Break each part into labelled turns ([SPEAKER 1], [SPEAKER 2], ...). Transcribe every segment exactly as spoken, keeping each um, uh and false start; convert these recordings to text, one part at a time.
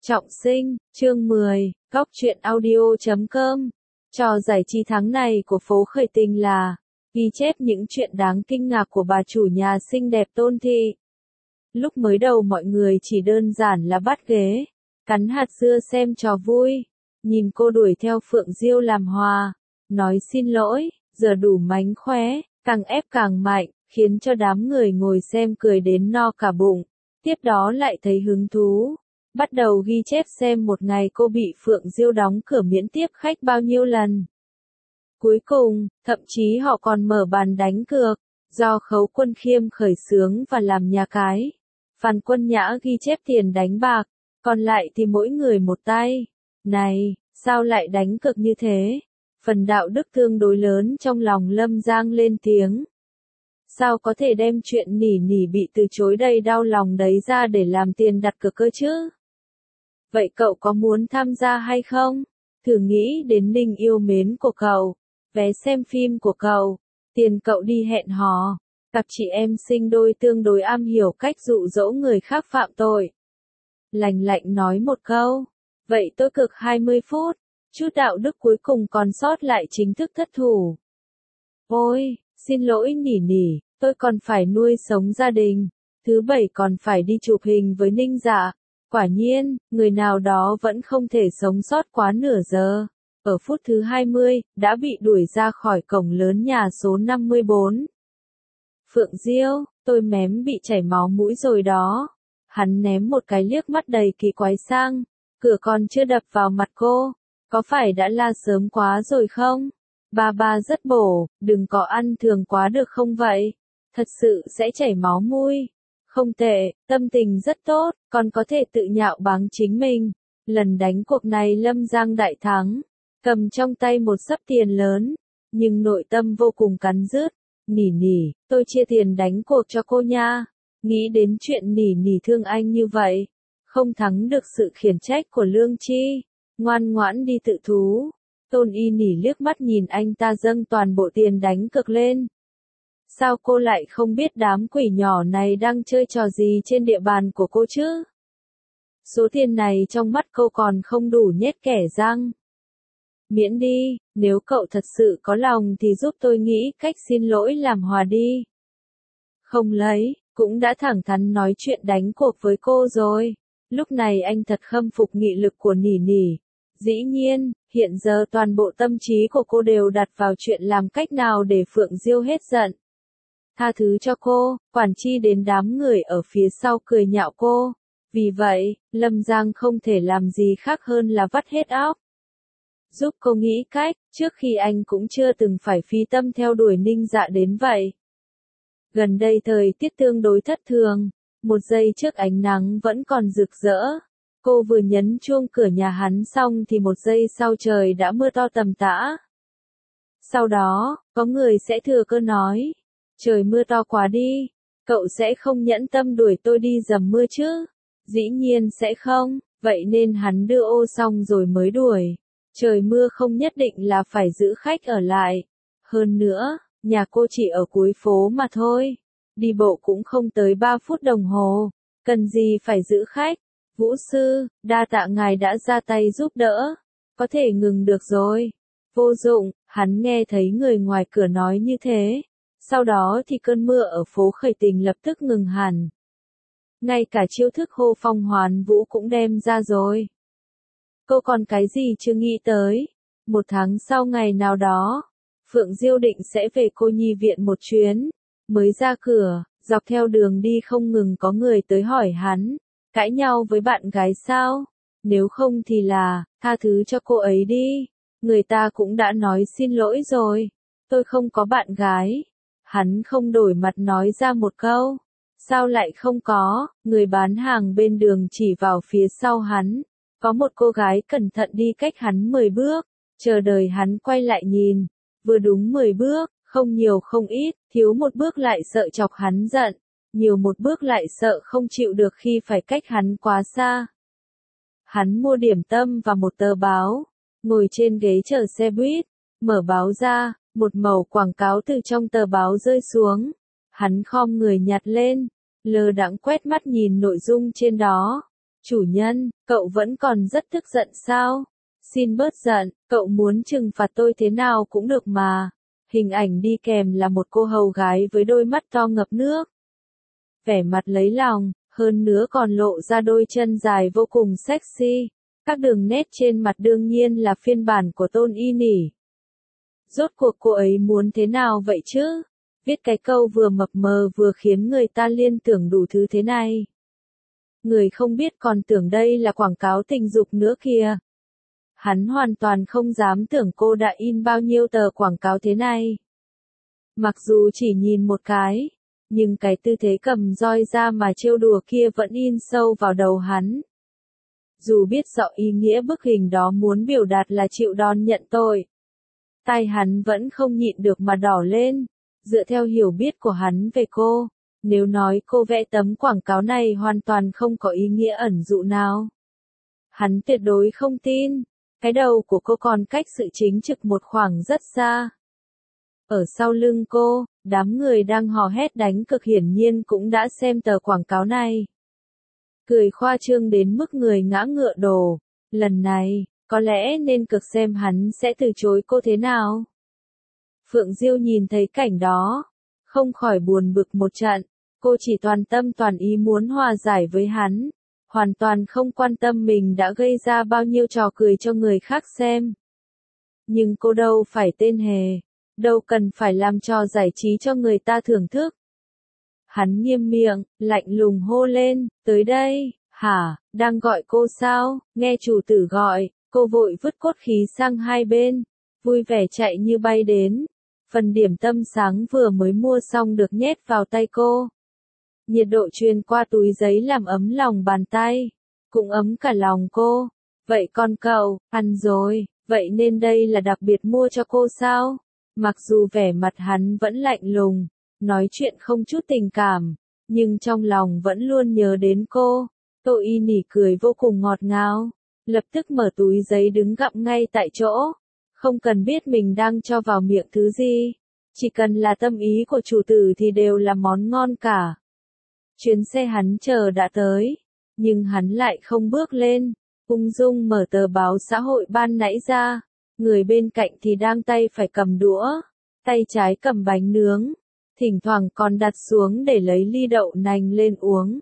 [SPEAKER 1] Trọng sinh, chương mười, góc truyện audio chấm com. Trò giải trí tháng này của phố khởi tình là ghi chép những chuyện đáng kinh ngạc của bà chủ nhà xinh đẹp Tôn Thị. Lúc mới đầu mọi người chỉ đơn giản là bắt ghế, cắn hạt dưa xem trò vui, nhìn cô đuổi theo Phượng Diêu làm hòa, nói xin lỗi, giờ đủ mánh khóe, càng ép càng mạnh, khiến cho đám người ngồi xem cười đến no cả bụng. Tiếp đó lại thấy hứng thú, bắt đầu ghi chép xem một ngày cô bị Phượng Diêu đóng cửa miễn tiếp khách bao nhiêu lần. Cuối cùng, thậm chí họ còn mở bàn đánh cược, do Khấu Quân Khiêm khởi xướng và làm nhà cái. Phan Quân Nhã ghi chép tiền đánh bạc, còn lại thì mỗi người một tay. Này, sao lại đánh cược như thế? Phần đạo đức tương đối lớn trong lòng Lâm Giang lên tiếng. Sao có thể đem chuyện nỉ nỉ bị từ chối đầy đau lòng đấy ra để làm tiền đặt cược cơ chứ? Vậy cậu có muốn tham gia hay không? Thử nghĩ đến Ninh yêu mến của cậu, vé xem phim của cậu, tiền cậu đi hẹn hò, cặp chị em sinh đôi tương đối am hiểu cách dụ dỗ người khác phạm tội. Lành lạnh nói một câu, vậy tôi cược hai mươi phút, chút đạo đức cuối cùng còn sót lại chính thức thất thủ. Ôi, xin lỗi nỉ nỉ, tôi còn phải nuôi sống gia đình, thứ bảy còn phải đi chụp hình với Ninh Dạ. Quả nhiên, người nào đó vẫn không thể sống sót quá nửa giờ. Ở phút thứ hai mươi, đã bị đuổi ra khỏi cổng lớn nhà số năm mươi bốn. Phượng Diêu, tôi mém bị chảy máu mũi rồi đó. Hắn ném một cái liếc mắt đầy kỳ quái sang, cửa còn chưa đập vào mặt cô. Có phải đã la sớm quá rồi không? Ba ba rất bổ, đừng có ăn thường quá được không vậy? Thật sự sẽ chảy máu mũi. Không tệ, tâm tình rất tốt, còn có thể tự nhạo báng chính mình. Lần đánh cuộc này Lâm Giang đại thắng, cầm trong tay một xấp tiền lớn, nhưng nội tâm vô cùng cắn rứt. Nỉ nỉ, tôi chia tiền đánh cuộc cho cô nha. Nghĩ đến chuyện nỉ nỉ thương anh như vậy, không thắng được sự khiển trách của Lương Chi, ngoan ngoãn đi tự thú. Tôn Y nỉ liếc mắt nhìn anh ta dâng toàn bộ tiền đánh cược lên. Sao cô lại không biết đám quỷ nhỏ này đang chơi trò gì trên địa bàn của cô chứ? Số tiền này trong mắt cô còn không đủ nhét kẻ răng. Miễn đi, nếu cậu thật sự có lòng thì giúp tôi nghĩ cách xin lỗi làm hòa đi. Không lấy, cũng đã thẳng thắn nói chuyện đánh cuộc với cô rồi. Lúc này anh thật khâm phục nghị lực của nỉ nỉ. Dĩ nhiên, hiện giờ toàn bộ tâm trí của cô đều đặt vào chuyện làm cách nào để Phượng Diêu hết giận. Tha thứ cho cô, quản chi đến đám người ở phía sau cười nhạo cô. Vì vậy, Lâm Giang không thể làm gì khác hơn là vắt hết óc. Giúp cô nghĩ cách, trước khi anh cũng chưa từng phải phí tâm theo đuổi Ninh Dạ đến vậy. Gần đây thời tiết tương đối thất thường, một giây trước ánh nắng vẫn còn rực rỡ. Cô vừa nhấn chuông cửa nhà hắn xong thì một giây sau trời đã mưa to tầm tã. Sau đó, có người sẽ thừa cơ nói. Trời mưa to quá đi, cậu sẽ không nhẫn tâm đuổi tôi đi dầm mưa chứ? Dĩ nhiên sẽ không, vậy nên hắn đưa ô xong rồi mới đuổi. Trời mưa không nhất định là phải giữ khách ở lại. Hơn nữa, nhà cô chỉ ở cuối phố mà thôi. Đi bộ cũng không tới ba phút đồng hồ. Cần gì phải giữ khách? Vũ sư, đa tạ ngài đã ra tay giúp đỡ. Có thể ngừng được rồi. Vô dụng, hắn nghe thấy người ngoài cửa nói như thế. Sau đó thì cơn mưa ở phố khởi tình lập tức ngừng hẳn. Ngay cả chiêu thức hô phong hoán vũ cũng đem ra rồi. Cô còn cái gì chưa nghĩ tới? Một tháng sau ngày nào đó, Phượng Diêu định sẽ về cô nhi viện một chuyến. Mới ra cửa, dọc theo đường đi không ngừng có người tới hỏi hắn, cãi nhau với bạn gái sao? Nếu không thì là, tha thứ cho cô ấy đi. Người ta cũng đã nói xin lỗi rồi. Tôi không có bạn gái. Hắn không đổi mặt nói ra một câu. Sao lại không có? Người bán hàng bên đường chỉ vào phía sau hắn. Có một cô gái cẩn thận đi cách hắn mười bước. Chờ đợi hắn quay lại nhìn. Vừa đúng mười bước, không nhiều không ít, thiếu một bước lại sợ chọc hắn giận. Nhiều một bước lại sợ không chịu được khi phải cách hắn quá xa. Hắn mua điểm tâm và một tờ báo. Ngồi trên ghế chờ xe buýt. Mở báo ra. Một mẩu quảng cáo từ trong tờ báo rơi xuống. Hắn khom người nhặt lên, lơ đãng quét mắt nhìn nội dung trên đó. Chủ nhân, cậu vẫn còn rất tức giận sao? Xin bớt giận, cậu muốn trừng phạt tôi thế nào cũng được mà. Hình ảnh đi kèm là một cô hầu gái với đôi mắt to ngập nước. Vẻ mặt lấy lòng, hơn nữa còn lộ ra đôi chân dài vô cùng sexy. Các đường nét trên mặt đương nhiên là phiên bản của Tôn Y Nỉ. Rốt cuộc cô ấy muốn thế nào vậy chứ? Viết cái câu vừa mập mờ vừa khiến người ta liên tưởng đủ thứ thế này. Người không biết còn tưởng đây là quảng cáo tình dục nữa kìa. Hắn hoàn toàn không dám tưởng cô đã in bao nhiêu tờ quảng cáo thế này. Mặc dù chỉ nhìn một cái, nhưng cái tư thế cầm roi ra mà trêu đùa kia vẫn in sâu vào đầu hắn. Dù biết rõ ý nghĩa bức hình đó muốn biểu đạt là chịu đòn nhận tội, tai hắn vẫn không nhịn được mà đỏ lên. Dựa theo hiểu biết của hắn về cô, nếu nói cô vẽ tấm quảng cáo này hoàn toàn không có ý nghĩa ẩn dụ nào, hắn tuyệt đối không tin. Cái đầu của cô còn cách sự chính trực một khoảng rất xa. Ở sau lưng cô, đám người đang hò hét đánh cực hiển nhiên cũng đã xem tờ quảng cáo này. Cười khoa trương đến mức người ngã ngựa đổ. Lần này, có lẽ nên cực xem hắn sẽ từ chối cô thế nào. Phượng Diêu nhìn thấy cảnh đó, không khỏi buồn bực một trận. Cô chỉ toàn tâm toàn ý muốn hòa giải với hắn, hoàn toàn không quan tâm mình đã gây ra bao nhiêu trò cười cho người khác xem. Nhưng cô đâu phải tên hề, đâu cần phải làm trò giải trí cho người ta thưởng thức. Hắn nghiêm miệng, lạnh lùng hô lên, tới đây, hả, đang gọi cô sao? Nghe chủ tử gọi, cô vội vứt cốt khí sang hai bên, vui vẻ chạy như bay đến. Phần điểm tâm sáng vừa mới mua xong được nhét vào tay cô. Nhiệt độ truyền qua túi giấy làm ấm lòng bàn tay, cũng ấm cả lòng cô. Vậy con cậu, ăn rồi, vậy nên đây là đặc biệt mua cho cô sao? Mặc dù vẻ mặt hắn vẫn lạnh lùng, nói chuyện không chút tình cảm, nhưng trong lòng vẫn luôn nhớ đến cô. Tô Y Nỉ cười vô cùng ngọt ngào, lập tức mở túi giấy đứng gặm ngay tại chỗ. Không cần biết mình đang cho vào miệng thứ gì, chỉ cần là tâm ý của chủ tử thì đều là món ngon cả. Chuyến xe hắn chờ đã tới, nhưng hắn lại không bước lên, ung dung mở tờ báo xã hội ban nãy ra, người bên cạnh thì đang tay phải cầm đũa, tay trái cầm bánh nướng, thỉnh thoảng còn đặt xuống để lấy ly đậu nành lên uống.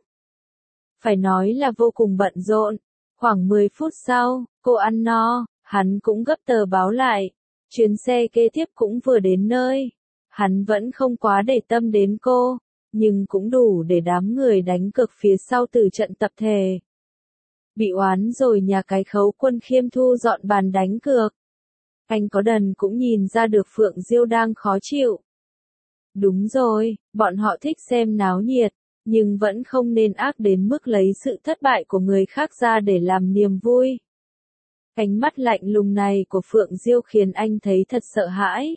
[SPEAKER 1] Phải nói là vô cùng bận rộn. Khoảng mười phút sau, cô ăn no, hắn cũng gấp tờ báo lại, chuyến xe kế tiếp cũng vừa đến nơi. Hắn vẫn không quá để tâm đến cô, nhưng cũng đủ để đám người đánh cược phía sau từ trận tập thể. Bị oán rồi nhà cái Khấu Quân Khiêm thu dọn bàn đánh cược. Anh có đần cũng nhìn ra được Phượng Diêu đang khó chịu. Đúng rồi, bọn họ thích xem náo nhiệt, nhưng vẫn không nên ác đến mức lấy sự thất bại của người khác ra để làm niềm vui. Ánh mắt lạnh lùng này của Phượng Diêu khiến anh thấy thật sợ hãi.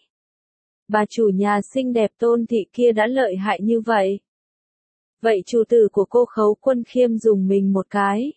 [SPEAKER 1] Bà chủ nhà xinh đẹp Tôn thị kia đã lợi hại như vậy. Vậy chủ tử của cô Khấu Quân Khiêm dùng mình một cái.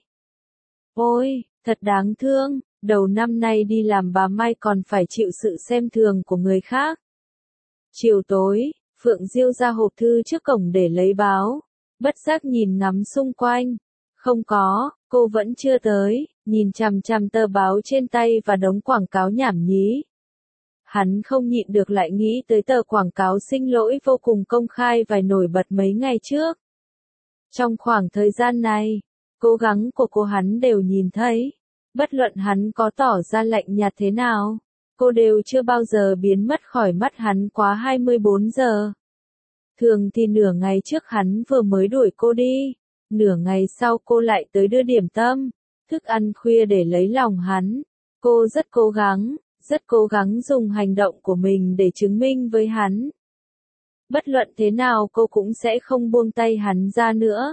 [SPEAKER 1] Ôi, thật đáng thương, đầu năm nay đi làm bà Mai còn phải chịu sự xem thường của người khác. Chiều tối, Phượng Diêu ra hộp thư trước cổng để lấy báo, bất giác nhìn ngắm xung quanh. Không có, cô vẫn chưa tới, nhìn chằm chằm tờ báo trên tay và đống quảng cáo nhảm nhí. Hắn không nhịn được lại nghĩ tới tờ quảng cáo xin lỗi vô cùng công khai và nổi bật mấy ngày trước. Trong khoảng thời gian này, cố gắng của cô hắn đều nhìn thấy. Bất luận hắn có tỏ ra lạnh nhạt thế nào, cô đều chưa bao giờ biến mất khỏi mắt hắn quá hai mươi bốn giờ. Thường thì nửa ngày trước hắn vừa mới đuổi cô đi, nửa ngày sau cô lại tới đưa điểm tâm, thức ăn khuya để lấy lòng hắn. Cô rất cố gắng, rất cố gắng dùng hành động của mình để chứng minh với hắn. Bất luận thế nào cô cũng sẽ không buông tay hắn ra nữa.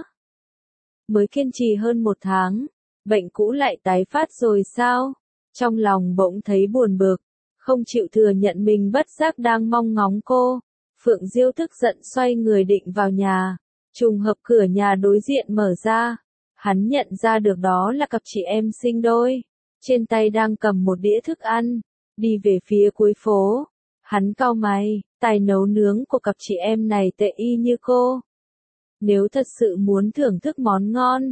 [SPEAKER 1] Mới kiên trì hơn một tháng, bệnh cũ lại tái phát rồi sao? Trong lòng bỗng thấy buồn bực, không chịu thừa nhận mình bất giác đang mong ngóng cô. Phượng Diêu tức giận xoay người định vào nhà, trùng hợp cửa nhà đối diện mở ra. Hắn nhận ra được đó là cặp chị em sinh đôi, trên tay đang cầm một đĩa thức ăn, đi về phía cuối phố. Hắn cau mày, tài nấu nướng của cặp chị em này tệ y như cô. Nếu thật sự muốn thưởng thức món ngon,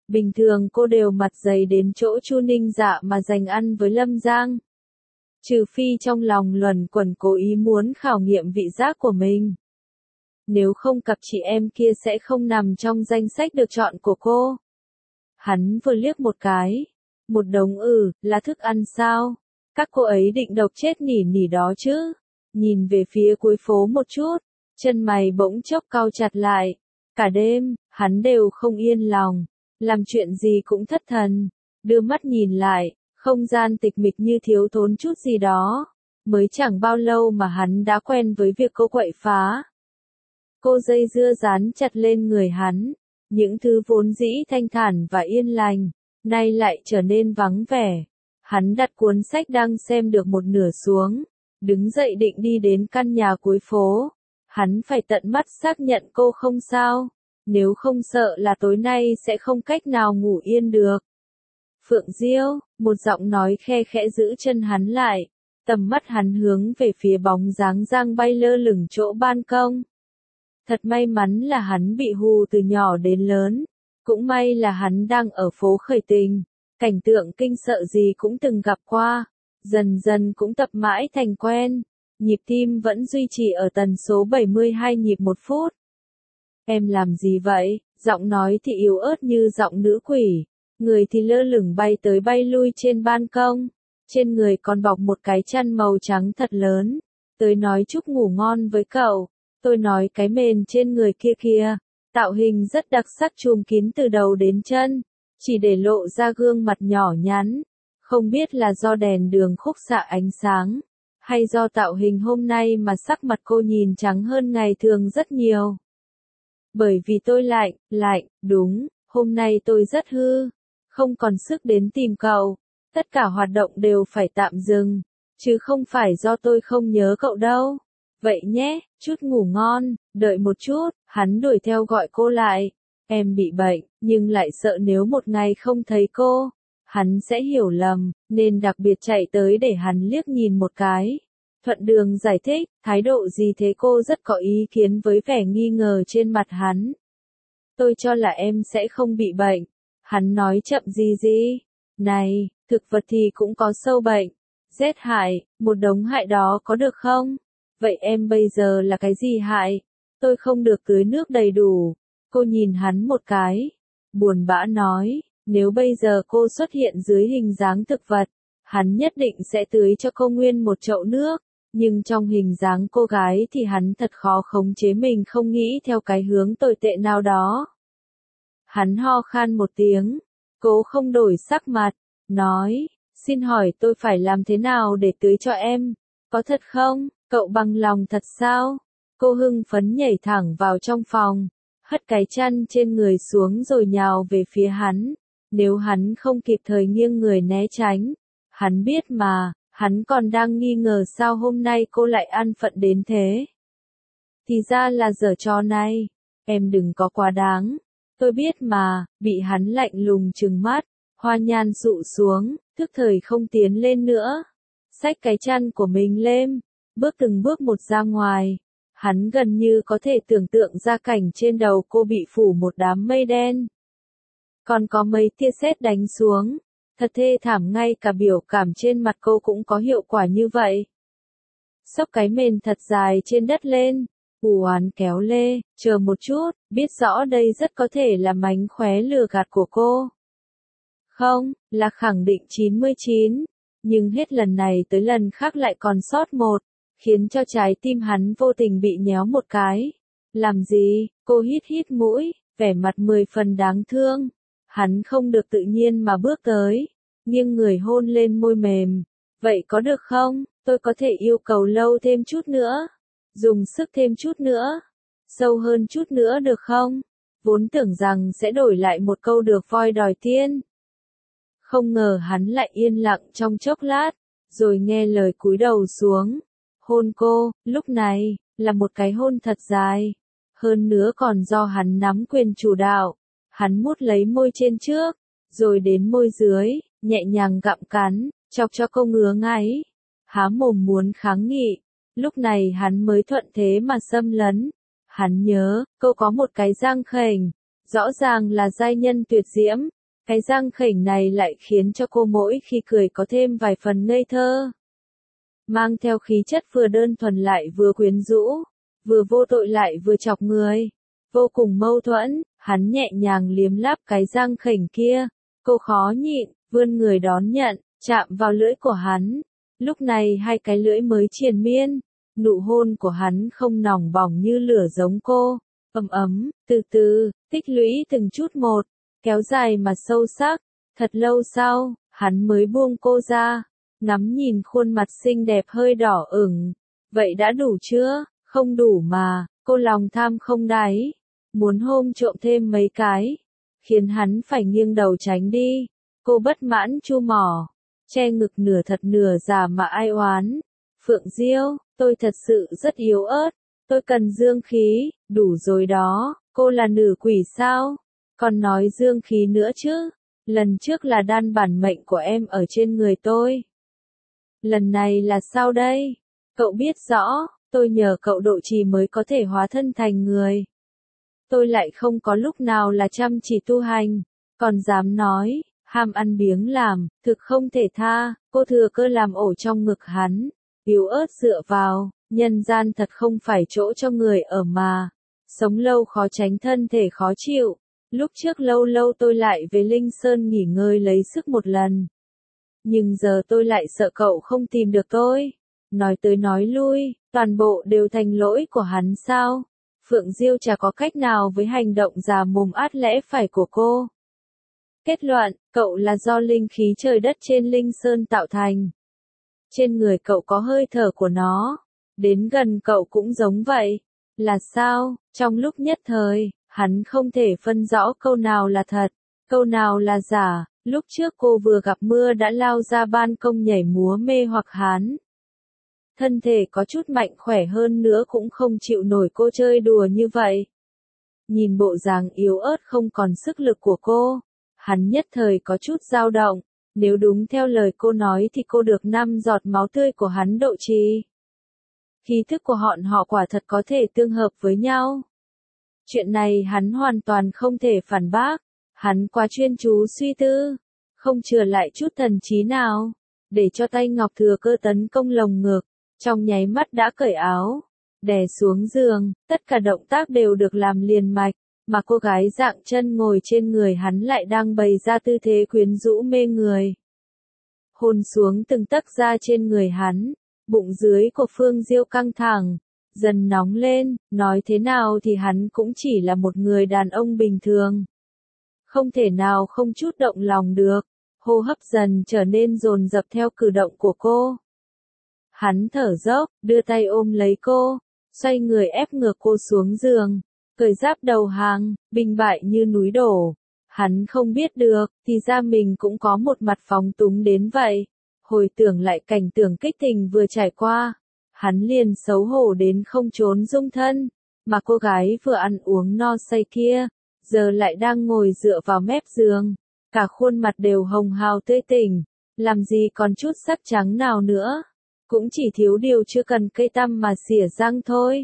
[SPEAKER 1] Bình thường cô đều mặt dày đến chỗ Chu Ninh Dạ mà dành ăn với Lâm Giang. Trừ phi trong lòng luẩn quẩn cố ý muốn khảo nghiệm vị giác của mình. Nếu không cặp chị em kia sẽ không nằm trong danh sách được chọn của cô. Hắn vừa liếc một cái. Một đống ừ, là thức ăn sao? Các cô ấy định độc chết nỉ nỉ đó chứ? Nhìn về phía cuối phố một chút, chân mày bỗng chốc cau chặt lại. Cả đêm, hắn đều không yên lòng, làm chuyện gì cũng thất thần. Đưa mắt nhìn lại, không gian tịch mịch như thiếu thốn chút gì đó. Mới chẳng bao lâu mà hắn đã quen với việc cô quậy phá. Cô dây dưa dán chặt lên người hắn, những thứ vốn dĩ thanh thản và yên lành, nay lại trở nên vắng vẻ. Hắn đặt cuốn sách đang xem được một nửa xuống, đứng dậy định đi đến căn nhà cuối phố. Hắn phải tận mắt xác nhận cô không sao, nếu không sợ là tối nay sẽ không cách nào ngủ yên được. Phượng Diêu, một giọng nói khe khẽ giữ chân hắn lại, tầm mắt hắn hướng về phía bóng dáng Giang bay lơ lửng chỗ ban công. Thật may mắn là hắn bị hù từ nhỏ đến lớn, cũng may là hắn đang ở phố khởi tình, cảnh tượng kinh sợ gì cũng từng gặp qua, dần dần cũng tập mãi thành quen, nhịp tim vẫn duy trì ở tần số bảy mươi hai nhịp một phút. Em làm gì vậy? Giọng nói thì yếu ớt như giọng nữ quỷ, người thì lơ lửng bay tới bay lui trên ban công, trên người còn bọc một cái chăn màu trắng thật lớn. Tới nói chúc ngủ ngon với cậu. Tôi nói cái mền trên người kia kìa, tạo hình rất đặc sắc chùm kín từ đầu đến chân, chỉ để lộ ra gương mặt nhỏ nhắn. Không biết là do đèn đường khúc xạ ánh sáng, hay do tạo hình hôm nay mà sắc mặt cô nhìn trắng hơn ngày thường rất nhiều. Bởi vì tôi lạnh, lạnh, đúng, hôm nay tôi rất hư, không còn sức đến tìm cậu, tất cả hoạt động đều phải tạm dừng, chứ không phải do tôi không nhớ cậu đâu. Vậy nhé, chút ngủ ngon, đợi một chút, hắn đuổi theo gọi cô lại. Em bị bệnh, nhưng lại sợ nếu một ngày không thấy cô, hắn sẽ hiểu lầm, nên đặc biệt chạy tới để hắn liếc nhìn một cái. Thuận đường giải thích, thái độ gì thế cô rất có ý kiến với vẻ nghi ngờ trên mặt hắn. Tôi cho là em sẽ không bị bệnh. Hắn nói chậm gì gì. Này, thực vật thì cũng có sâu bệnh, rét hại, một đống hại đó có được không? Vậy em bây giờ là cái gì hại? Tôi không được tưới nước đầy đủ. Cô nhìn hắn một cái, buồn bã nói, nếu bây giờ cô xuất hiện dưới hình dáng thực vật, hắn nhất định sẽ tưới cho cô nguyên một chậu nước, nhưng trong hình dáng cô gái thì hắn thật khó khống chế mình không nghĩ theo cái hướng tồi tệ nào đó. Hắn ho khan một tiếng, cố không đổi sắc mặt, nói, xin hỏi tôi phải làm thế nào để tưới cho em? Có thật không? Cậu bằng lòng thật sao? Cô hưng phấn nhảy thẳng vào trong phòng, hất cái chăn trên người xuống rồi nhào về phía hắn. Nếu hắn không kịp thời nghiêng người né tránh, hắn biết mà, hắn còn đang nghi ngờ sao hôm nay cô lại ăn phận đến thế. Thì ra là giở trò này, em đừng có quá đáng. Tôi biết mà, bị hắn lạnh lùng trừng mắt, hoa nhan sụ xuống, thức thời không tiến lên nữa. Xách cái chăn của mình lên, bước từng bước một ra ngoài. Hắn gần như có thể tưởng tượng ra cảnh trên đầu cô bị phủ một đám mây đen. Còn có mấy tia sét đánh xuống. Thật thê thảm, ngay cả biểu cảm trên mặt cô cũng có hiệu quả như vậy. Xốc cái mền thật dài trên đất lên. U oán kéo lê, chờ một chút, biết rõ đây rất có thể là mánh khóe lừa gạt của cô. Không, là khẳng định chín mươi chín. Nhưng hết lần này tới lần khác lại còn sót một, khiến cho trái tim hắn vô tình bị nhéo một cái. Làm gì? Cô hít hít mũi, vẻ mặt mười phần đáng thương. Hắn không được tự nhiên mà bước tới, nghiêng người hôn lên môi mềm. Vậy có được không? Tôi có thể yêu cầu lâu thêm chút nữa, dùng sức thêm chút nữa, sâu hơn chút nữa được không? Vốn tưởng rằng sẽ đổi lại một câu được voi đòi tiên. Không ngờ hắn lại yên lặng trong chốc lát, rồi nghe lời cúi đầu xuống. Hôn cô, lúc này, là một cái hôn thật dài. Hơn nữa còn do hắn nắm quyền chủ đạo. Hắn mút lấy môi trên trước, rồi đến môi dưới, nhẹ nhàng gặm cắn, chọc cho cô ngứa ngáy. Há mồm muốn kháng nghị. Lúc này hắn mới thuận thế mà xâm lấn. Hắn nhớ, cô có một cái răng khểnh, rõ ràng là giai nhân tuyệt diễm, Cái răng khểnh này lại khiến cho cô mỗi khi cười có thêm vài phần ngây thơ. Mang theo khí chất vừa đơn thuần lại vừa quyến rũ, vừa vô tội lại vừa chọc người. Vô cùng mâu thuẫn, hắn nhẹ nhàng liếm láp cái răng khểnh kia. Cô khó nhịn, vươn người đón nhận, chạm vào lưỡi của hắn. Lúc này hai cái lưỡi mới triền miên, nụ hôn của hắn không nòng bỏng như lửa giống cô, ấm ấm, từ từ, tích lũy từng chút một, kéo dài mà sâu sắc. Thật lâu sau, hắn mới buông cô ra, ngắm nhìn khuôn mặt xinh đẹp hơi đỏ ửng. Vậy đã đủ chưa? Không đủ mà, cô lòng tham không đáy, muốn hôn trộm thêm mấy cái, khiến hắn phải nghiêng đầu tránh đi. Cô bất mãn chu mỏ, che ngực nửa thật nửa giả mà ai oán. Phượng Diêu, tôi thật sự rất yếu ớt, tôi cần dương khí, đủ rồi đó, cô là nữ quỷ sao? Còn nói dương khí nữa chứ, lần trước là đan bản mệnh của em ở trên người tôi. Lần này là sao đây? Cậu biết rõ, tôi nhờ cậu độ trì mới có thể hóa thân thành người. Tôi lại không có lúc nào là chăm chỉ tu hành, còn dám nói, ham ăn biếng làm, thực không thể tha. Cô thừa cơ làm ổ trong ngực hắn, yếu ớt dựa vào, nhân gian thật không phải chỗ cho người ở mà. Sống lâu khó tránh thân thể khó chịu. Lúc trước lâu lâu tôi lại về Linh Sơn nghỉ ngơi lấy sức một lần. Nhưng giờ tôi lại sợ cậu không tìm được tôi. Nói tới nói lui, toàn bộ đều thành lỗi của hắn sao? Phượng Diêu chả có cách nào với hành động già mồm át lẽ phải của cô. Kết luận, cậu là do linh khí trời đất trên Linh Sơn tạo thành. Trên người cậu có hơi thở của nó. Đến gần cậu cũng giống vậy. Là sao? Trong lúc nhất thời, hắn không thể phân rõ câu nào là thật, câu nào là giả. Lúc trước cô vừa gặp mưa đã lao ra ban công nhảy múa mê hoặc hắn. Thân thể có chút mạnh khỏe hơn nữa cũng không chịu nổi cô chơi đùa như vậy. Nhìn bộ dáng yếu ớt không còn sức lực của cô, hắn nhất thời có chút dao động. Nếu đúng theo lời cô nói thì cô được năm giọt máu tươi của hắn độ trì. Khí thức của họ họ quả thật có thể tương hợp với nhau. Chuyện này hắn hoàn toàn không thể phản bác. Hắn quá chuyên chú suy tư, không chừa lại chút thần trí nào, để cho tay ngọc thừa cơ tấn công lồng ngực, trong nháy mắt đã cởi áo, đè xuống giường, tất cả động tác đều được làm liền mạch, mà cô gái dạng chân ngồi trên người hắn lại đang bày ra tư thế quyến rũ mê người. Hôn xuống từng tấc da trên người hắn, bụng dưới của Phương Diêu căng thẳng, dần nóng lên, nói thế nào thì hắn cũng chỉ là một người đàn ông bình thường. Không thể nào không chút động lòng được, hô hấp dần trở nên dồn dập theo cử động của cô. Hắn thở dốc, đưa tay ôm lấy cô, xoay người ép ngược cô xuống giường, cởi giáp đầu hàng, bình bại như núi đổ. Hắn không biết được, thì ra mình cũng có một mặt phóng túng đến vậy. Hồi tưởng lại cảnh tượng kích tình vừa trải qua, hắn liền xấu hổ đến không trốn dung thân, mà cô gái vừa ăn uống no say kia, giờ lại đang ngồi dựa vào mép giường, cả khuôn mặt đều hồng hào tươi tỉnh, làm gì còn chút sắc trắng nào nữa, cũng chỉ thiếu điều chưa cần cây tăm mà xỉa răng thôi.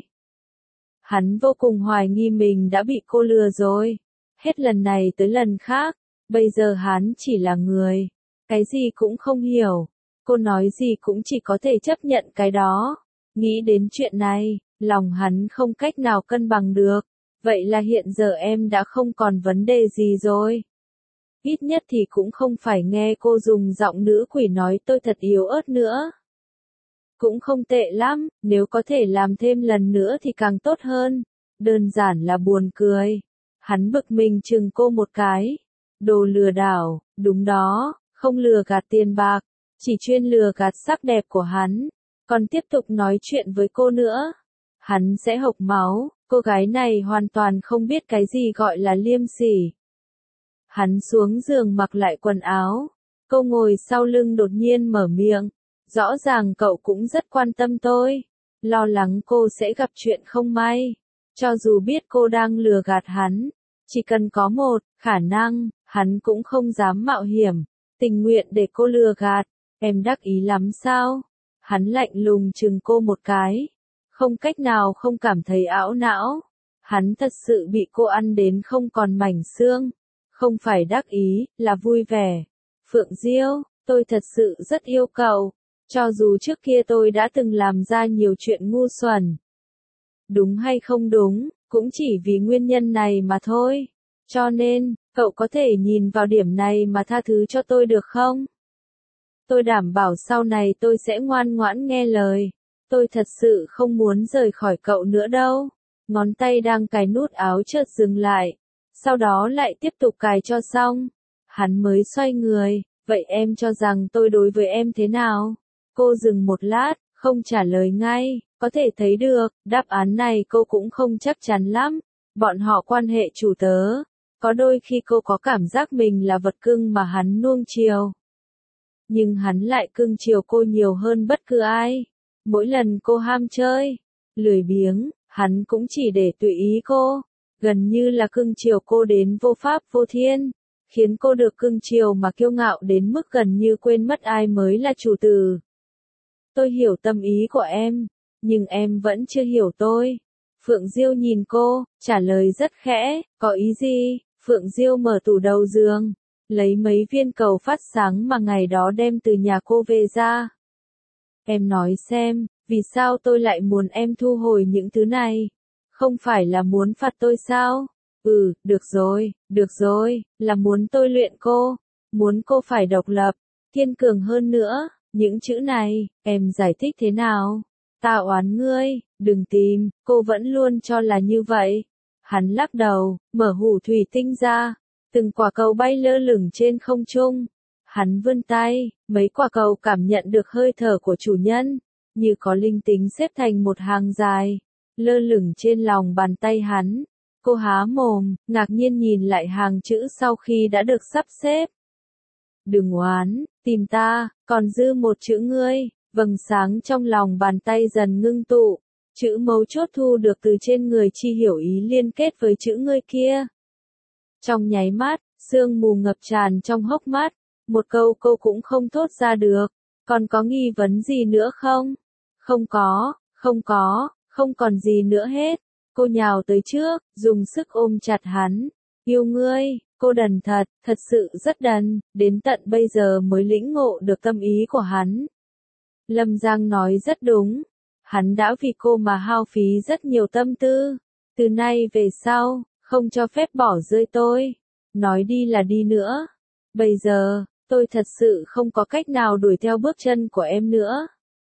[SPEAKER 1] Hắn vô cùng hoài nghi mình đã bị cô lừa rồi, hết lần này tới lần khác, bây giờ hắn chỉ là người, cái gì cũng không hiểu, cô nói gì cũng chỉ có thể chấp nhận cái đó. Nghĩ đến chuyện này, lòng hắn không cách nào cân bằng được. Vậy là hiện giờ em đã không còn vấn đề gì rồi. Ít nhất thì cũng không phải nghe cô dùng giọng nữ quỷ nói tôi thật yếu ớt nữa. Cũng không tệ lắm, nếu có thể làm thêm lần nữa thì càng tốt hơn. Đơn giản là buồn cười. Hắn bực mình chừng cô một cái. Đồ lừa đảo, đúng đó, không lừa gạt tiền bạc, chỉ chuyên lừa gạt sắc đẹp của hắn. Còn tiếp tục nói chuyện với cô nữa, hắn sẽ hộc máu. Cô gái này hoàn toàn không biết cái gì gọi là liêm sỉ. Hắn xuống giường mặc lại quần áo. Cô ngồi sau lưng đột nhiên mở miệng. Rõ ràng cậu cũng rất quan tâm tôi. Lo lắng cô sẽ gặp chuyện không may. Cho dù biết cô đang lừa gạt hắn. Chỉ cần có một khả năng, hắn cũng không dám mạo hiểm. Tình nguyện để cô lừa gạt. Em đắc ý lắm sao? Hắn lạnh lùng chừng cô một cái. Không cách nào không cảm thấy ảo não. Hắn thật sự bị cô ăn đến không còn mảnh xương. Không phải đắc ý, là vui vẻ. Phượng Diêu, tôi thật sự rất yêu cậu. Cho dù trước kia tôi đã từng làm ra nhiều chuyện ngu xuẩn. Đúng hay không đúng, cũng chỉ vì nguyên nhân này mà thôi. Cho nên, cậu có thể nhìn vào điểm này mà tha thứ cho tôi được không? Tôi đảm bảo sau này tôi sẽ ngoan ngoãn nghe lời. Tôi thật sự không muốn rời khỏi cậu nữa đâu. Ngón tay đang cài nút áo chợt dừng lại. Sau đó lại tiếp tục cài cho xong. Hắn mới xoay người. Vậy em cho rằng tôi đối với em thế nào? Cô dừng một lát, không trả lời ngay. Có thể thấy được, đáp án này cô cũng không chắc chắn lắm. Bọn họ quan hệ chủ tớ. Có đôi khi cô có cảm giác mình là vật cưng mà hắn nuông chiều. Nhưng hắn lại cưng chiều cô nhiều hơn bất cứ ai. Mỗi lần cô ham chơi, lười biếng, hắn cũng chỉ để tùy ý cô. Gần như là cưng chiều cô đến vô pháp vô thiên. Khiến cô được cưng chiều mà kiêu ngạo đến mức gần như quên mất ai mới là chủ tử. Tôi hiểu tâm ý của em, nhưng em vẫn chưa hiểu tôi. Phượng Diêu nhìn cô, trả lời rất khẽ, có ý gì? Phượng Diêu mở tủ đầu giường, lấy mấy viên cầu phát sáng mà ngày đó đem từ nhà cô về ra. Em nói xem, vì sao tôi lại muốn em thu hồi những thứ này? Không phải là muốn phạt tôi sao? Ừ, được rồi, được rồi, là muốn tôi luyện cô, muốn cô phải độc lập, kiên cường hơn nữa. Những chữ này, em giải thích thế nào? Ta oán ngươi, đừng tìm, cô vẫn luôn cho là như vậy. Hắn lắc đầu, mở hũ thủy tinh ra, từng quả cầu bay lơ lửng trên không trung. Hắn vươn tay, mấy quả cầu cảm nhận được hơi thở của chủ nhân, như có linh tính xếp thành một hàng dài, lơ lửng trên lòng bàn tay hắn. Cô há mồm, ngạc nhiên nhìn lại hàng chữ sau khi đã được sắp xếp. Đừng oán, tìm ta, còn dư một chữ ngươi. Vầng sáng trong lòng bàn tay dần ngưng tụ. Chữ mấu chốt thu được từ trên người Chi Hiểu Ý liên kết với chữ ngươi kia. Trong nháy mắt, sương mù ngập tràn trong hốc mắt. Một câu cô cũng không thốt ra được. Còn có nghi vấn gì nữa không? Không có, không có, không còn gì nữa hết. Cô nhào tới trước, dùng sức ôm chặt hắn. Yêu ngươi, cô đần thật, thật sự rất đần, đến tận bây giờ mới lĩnh ngộ được tâm ý của hắn. Lâm Giang nói rất đúng. Hắn đã vì cô mà hao phí rất nhiều tâm tư. Từ nay về sau, không cho phép bỏ rơi tôi. Nói đi là đi nữa. Bây giờ, tôi thật sự không có cách nào đuổi theo bước chân của em nữa.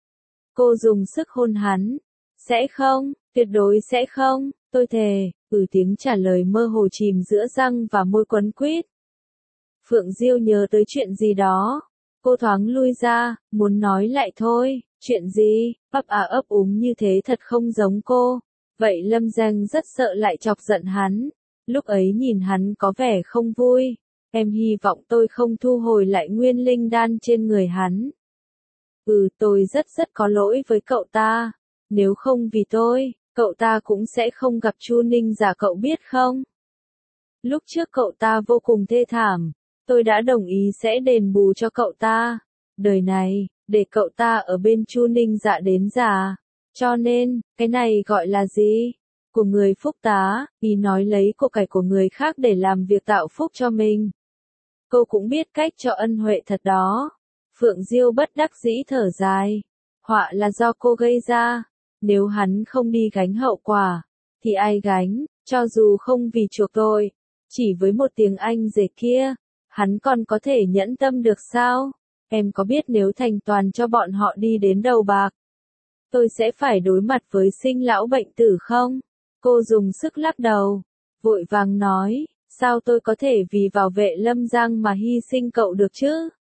[SPEAKER 1] Cô dùng sức hôn hắn. Sẽ không, tuyệt đối sẽ không, tôi thề. Ừ tiếng trả lời mơ hồ chìm giữa răng và môi quấn quýt. Phượng Diêu nhớ tới chuyện gì đó. Cô thoáng lui ra, muốn nói lại thôi, chuyện gì, ấp à ấp úng như thế thật không giống cô. Vậy Lâm Giang rất sợ lại chọc giận hắn. Lúc ấy nhìn hắn có vẻ không vui. Em hy vọng tôi không thu hồi lại nguyên linh đan trên người hắn. Ừ tôi rất rất có lỗi với cậu ta. Nếu không vì tôi, cậu ta cũng sẽ không gặp Chu Ninh Giả cậu biết không? Lúc trước cậu ta vô cùng thê thảm. Tôi đã đồng ý sẽ đền bù cho cậu ta. Đời này, để cậu ta ở bên Chu Ninh Dạ đến già. Cho nên, cái này gọi là gì? Của người phúc tá, ý nói lấy của cải của người khác để làm việc tạo phúc cho mình. Cô cũng biết cách cho ân huệ thật đó. Phượng Diêu bất đắc dĩ thở dài. Họa là do cô gây ra. Nếu hắn không đi gánh hậu quả, thì ai gánh, cho dù không vì chuộc tội. Chỉ với một tiếng Anh rể kia. Hắn còn có thể nhẫn tâm được sao? Em có biết nếu thành toàn cho bọn họ đi đến đầu bạc, tôi sẽ phải đối mặt với sinh lão bệnh tử không? Cô dùng sức lắc đầu, vội vàng nói, sao tôi có thể vì bảo vệ Lâm Giang mà hy sinh cậu được chứ?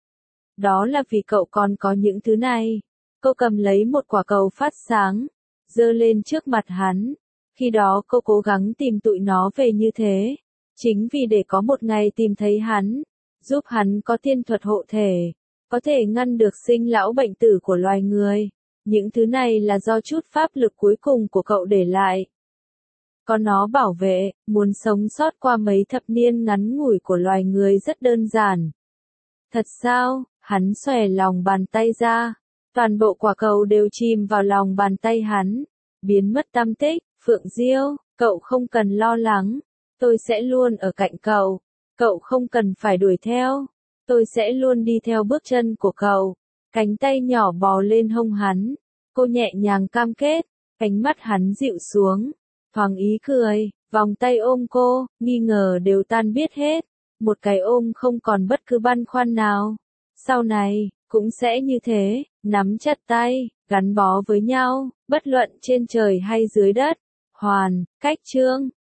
[SPEAKER 1] Đó là vì cậu còn có những thứ này. Cô cầm lấy một quả cầu phát sáng, giơ lên trước mặt hắn. Khi đó cô cố gắng tìm tụi nó về như thế. Chính vì để có một ngày tìm thấy hắn, giúp hắn có tiên thuật hộ thể, có thể ngăn được sinh lão bệnh tử của loài người. Những thứ này là do chút pháp lực cuối cùng của cậu để lại. Có nó bảo vệ, muốn sống sót qua mấy thập niên ngắn ngủi của loài người rất đơn giản. Thật sao? Hắn xòe lòng bàn tay ra. Toàn bộ quả cầu đều chìm vào lòng bàn tay hắn. Biến mất tăm tích. Phượng Diêu, cậu không cần lo lắng. Tôi sẽ luôn ở cạnh cậu. Cậu không cần phải đuổi theo. Tôi sẽ luôn đi theo bước chân của cậu. Cánh tay nhỏ bò lên hông hắn. Cô nhẹ nhàng cam kết. Ánh mắt hắn dịu xuống. Thoáng ý cười. Vòng tay ôm cô. Nghi ngờ đều tan biết hết. Một cái ôm không còn bất cứ băn khoăn nào. Sau này, cũng sẽ như thế. Nắm chặt tay. Gắn bó với nhau. Bất luận trên trời hay dưới đất. Hoàn. Cách chương.